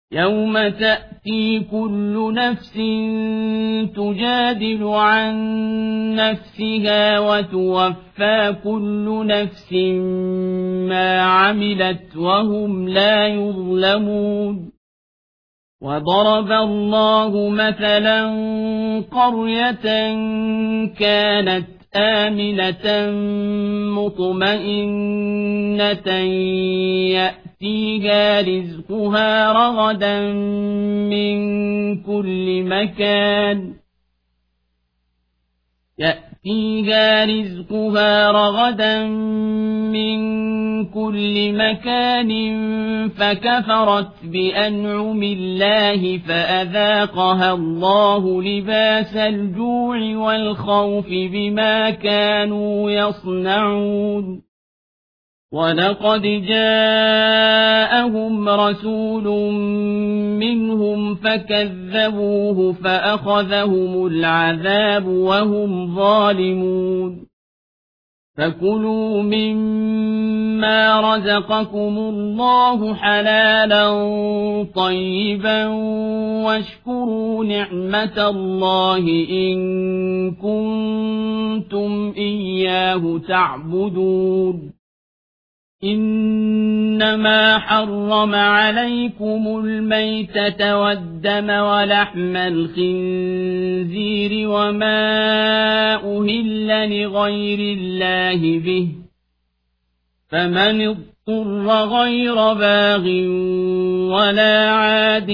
يوم تأتي كل نفس تجادل عن نفسها وتوفى كل نفس ما عملت وهم لا يظلمون وضرب الله مثلا قرية كانت آمنة مطمئنة يأتيها رزقها رغدا من كل مكان فكفرت بأنعم الله فأذاقها الله لباس الجوع والخوف بما كانوا يصنعون ولقد جاءهم رسول منهم فكذبوه فأخذهم العذاب وهم ظالمون فكلوا مما رزقكم الله حلالا طيبا واشكروا نعمة الله إن كنتم إياه تعبدون إنما حرم عليكم الميتة والدم ولحم الخنزير وما أهل لغير الله به فمن اضطر غير باغ ولا عاد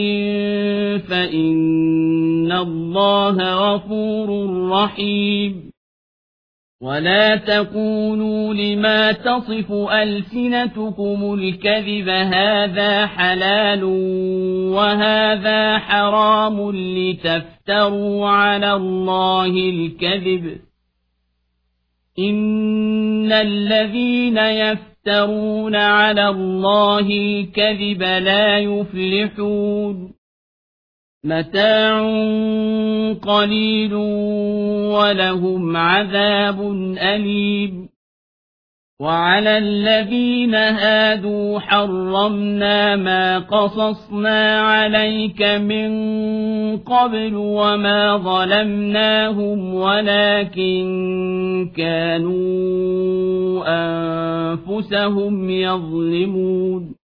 فإن الله غفور رحيم ولا تقولوا لما تصف ألسنتكم الكذب هذا حلال وهذا حرام لتفتروا على الله الكذب إن الذين يفترون على الله الكذب لا يفلحون متاع قليل ولهم عذاب أليم وعلى الذين هادوا حرمنا ما قصصنا عليك من قبل وما ظلمناهم ولكن كانوا أنفسهم يظلمون